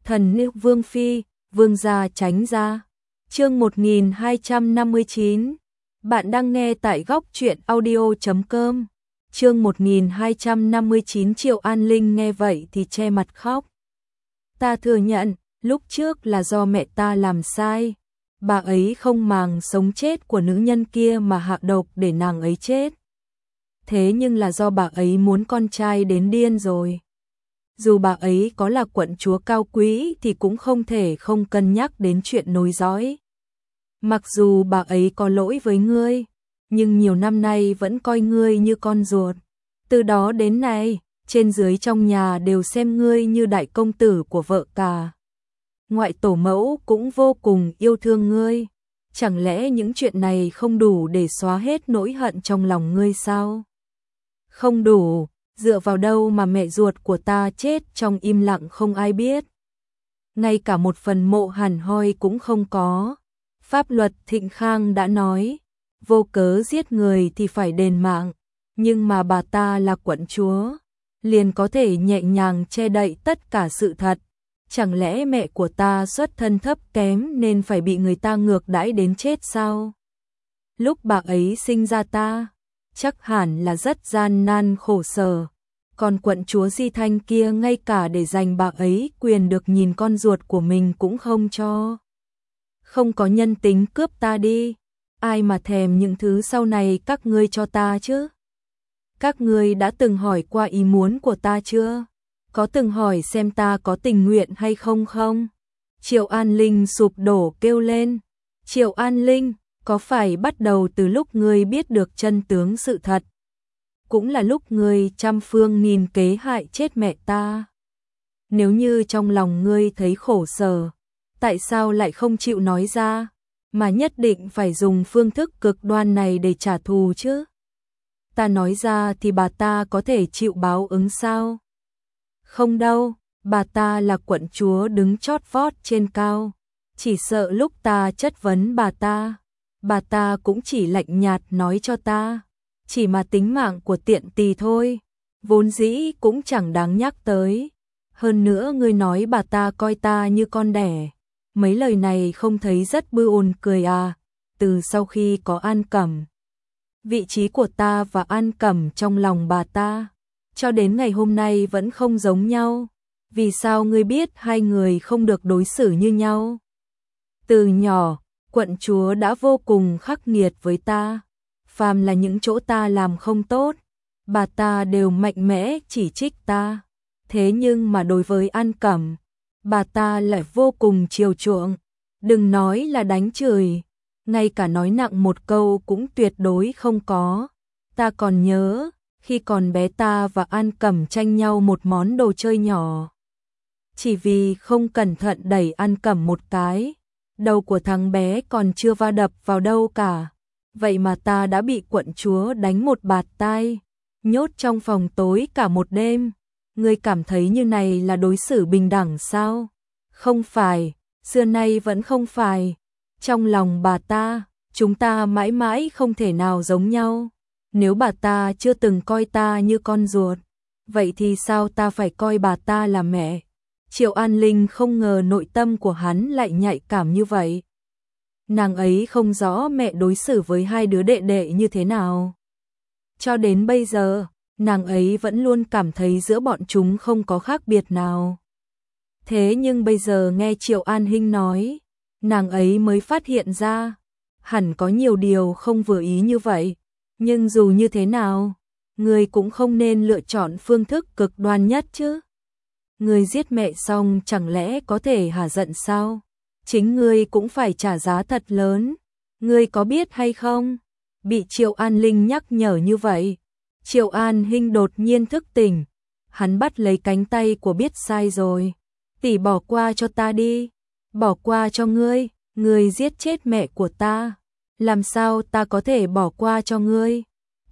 Thần nữ Vương Phi, Vương gia tránh ra. Chương 1259. Bạn đang nghe tại góc truyện audio.com. Chương 1259. Triệu An Linh nghe vậy thì che mặt khóc. Ta thừa nhận, lúc trước là do mẹ ta làm sai. Bà ấy không màng sống chết của nữ nhân kia mà hạ độc để nàng ấy chết. Thế nhưng là do bà ấy muốn con trai đến điên rồi. Dù bà ấy có là quận chúa cao quý thì cũng không thể không cân nhắc đến chuyện nối dõi. Mặc dù bà ấy có lỗi với ngươi, nhưng nhiều năm nay vẫn coi ngươi như con ruột. Từ đó đến nay, trên dưới trong nhà đều xem ngươi như đại công tử của vợ cả. Ngoại tổ mẫu cũng vô cùng yêu thương ngươi. Chẳng lẽ những chuyện này không đủ để xóa hết nỗi hận trong lòng ngươi sao? Không đủ. Dựa vào đâu mà mẹ ruột của ta chết trong im lặng không ai biết. Ngay cả một phần mộ hẳn hoi cũng không có. Pháp luật Thịnh Khang đã nói, vô cớ giết người thì phải đền mạng. Nhưng mà bà ta là quận chúa, liền có thể nhẹ nhàng che đậy tất cả sự thật. Chẳng lẽ mẹ của ta xuất thân thấp kém nên phải bị người ta ngược đãi đến chết sao? Lúc bà ấy sinh ra ta, chắc hẳn là rất gian nan khổ sở. Còn quận chúa Di Thanh kia ngay cả để dành bà ấy quyền được nhìn con ruột của mình cũng không cho. Không có nhân tính cướp ta đi. Ai mà thèm những thứ sau này các ngươi cho ta chứ? Các ngươi đã từng hỏi qua ý muốn của ta chưa? Có từng hỏi xem ta có tình nguyện hay không không? Triệu An Linh sụp đổ kêu lên. Triệu An Linh, có phải bắt đầu từ lúc ngươi biết được chân tướng sự thật? Cũng là lúc ngươi trăm phương nghìn kế hại chết mẹ ta. Nếu như trong lòng ngươi thấy khổ sở, tại sao lại không chịu nói ra, mà nhất định phải dùng phương thức cực đoan này để trả thù chứ? Ta nói ra thì bà ta có thể chịu báo ứng sao? Không đâu, bà ta là quận chúa đứng chót vót trên cao. Chỉ sợ lúc ta chất vấn bà ta cũng chỉ lạnh nhạt nói cho ta. Chỉ mà tính mạng của tiện tỳ thôi, vốn dĩ cũng chẳng đáng nhắc tới. Hơn nữa ngươi nói bà ta coi ta như con đẻ. Mấy lời này không thấy rất buồn cười à? Từ sau khi có An Cẩm, vị trí của ta và An Cẩm trong lòng bà ta, cho đến ngày hôm nay vẫn không giống nhau. Vì sao ngươi biết hai người không được đối xử như nhau? Từ nhỏ, quận chúa đã vô cùng khắc nghiệt với ta. Phàm là những chỗ ta làm không tốt, bà ta đều mạnh mẽ chỉ trích ta. Thế nhưng mà đối với An Cẩm, bà ta lại vô cùng chiều chuộng. Đừng nói là đánh chửi, ngay cả nói nặng một câu cũng tuyệt đối không có. Ta còn nhớ, khi còn bé ta và An Cẩm tranh nhau một món đồ chơi nhỏ. Chỉ vì không cẩn thận đẩy An Cẩm một cái, đầu của thằng bé còn chưa va đập vào đâu cả. Vậy mà ta đã bị quận chúa đánh một bạt tai, nhốt trong phòng tối cả một đêm. Ngươi cảm thấy như này là đối xử bình đẳng sao? Không phải, xưa nay vẫn không phải. Trong lòng bà ta, chúng ta mãi mãi không thể nào giống nhau. Nếu bà ta chưa từng coi ta như con ruột, vậy thì sao ta phải coi bà ta là mẹ? Triệu An Linh không ngờ nội tâm của hắn lại nhạy cảm như vậy. Nàng ấy không rõ mẹ đối xử với hai đứa đệ đệ như thế nào. Cho đến bây giờ, nàng ấy vẫn luôn cảm thấy giữa bọn chúng không có khác biệt nào. Thế nhưng bây giờ nghe Triệu An Hinh nói, nàng ấy mới phát hiện ra, hẳn có nhiều điều không vừa ý như vậy. Nhưng dù như thế nào, người cũng không nên lựa chọn phương thức cực đoan nhất chứ. Người giết mẹ xong chẳng lẽ có thể hả giận sao? Chính ngươi cũng phải trả giá thật lớn. Ngươi có biết hay không? Bị Triệu An Linh nhắc nhở như vậy, Triệu An Hinh đột nhiên thức tỉnh. Hắn bắt lấy cánh tay của biết sai rồi. Tỷ bỏ qua cho ta đi. Bỏ qua cho ngươi. Ngươi giết chết mẹ của ta. Làm sao ta có thể bỏ qua cho ngươi?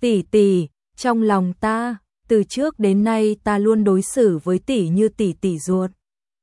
Tỷ, trong lòng ta, từ trước đến nay ta luôn đối xử với tỷ như tỷ ruột.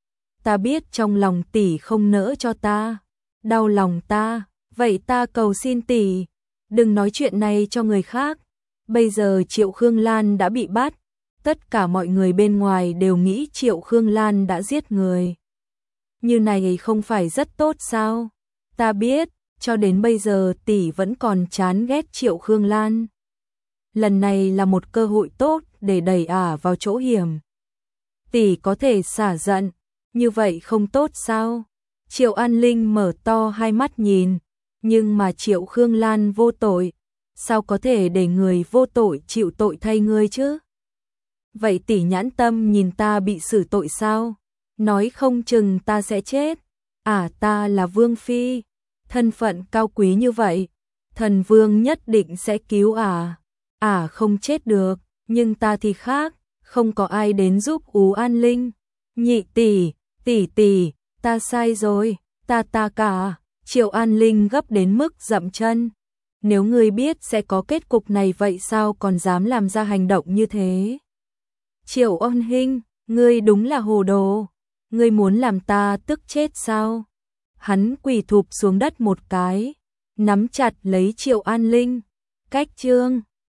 Ta biết trong lòng tỷ không nỡ cho ta, đau lòng ta, vậy ta cầu xin tỷ, đừng nói chuyện này cho người khác. Bây giờ Triệu Khương Lan đã bị bắt, tất cả mọi người bên ngoài đều nghĩ Triệu Khương Lan đã giết người. như này không phải rất tốt sao? Ta biết, cho đến bây giờ tỷ vẫn còn chán ghét Triệu Khương Lan. Lần này là một cơ hội tốt để đẩy ả vào chỗ hiểm. Tỷ có thể xả giận, như vậy không tốt sao? Triệu An Linh mở to hai mắt nhìn, nhưng mà Triệu Khương Lan vô tội, sao có thể để người vô tội chịu tội thay ngươi chứ? Vậy tỷ nhãn tâm nhìn ta bị xử tội sao? Nói không chừng ta sẽ chết. Ta là vương phi, thân phận cao quý như vậy, thần vương nhất định sẽ cứu không chết được, nhưng ta thì khác, không có ai đến giúp Ú An Linh. Nhị tỷ, tỷ, ta sai rồi, ta cả. Triệu An Linh gấp đến mức dậm chân. Nếu ngươi biết sẽ có kết cục này vậy sao còn dám làm ra hành động như thế? Triệu Ôn Hinh, ngươi đúng là hồ đồ, ngươi muốn làm ta tức chết sao? Hắn quỳ thụp xuống đất một cái, nắm chặt lấy Triệu An Linh. Cách chương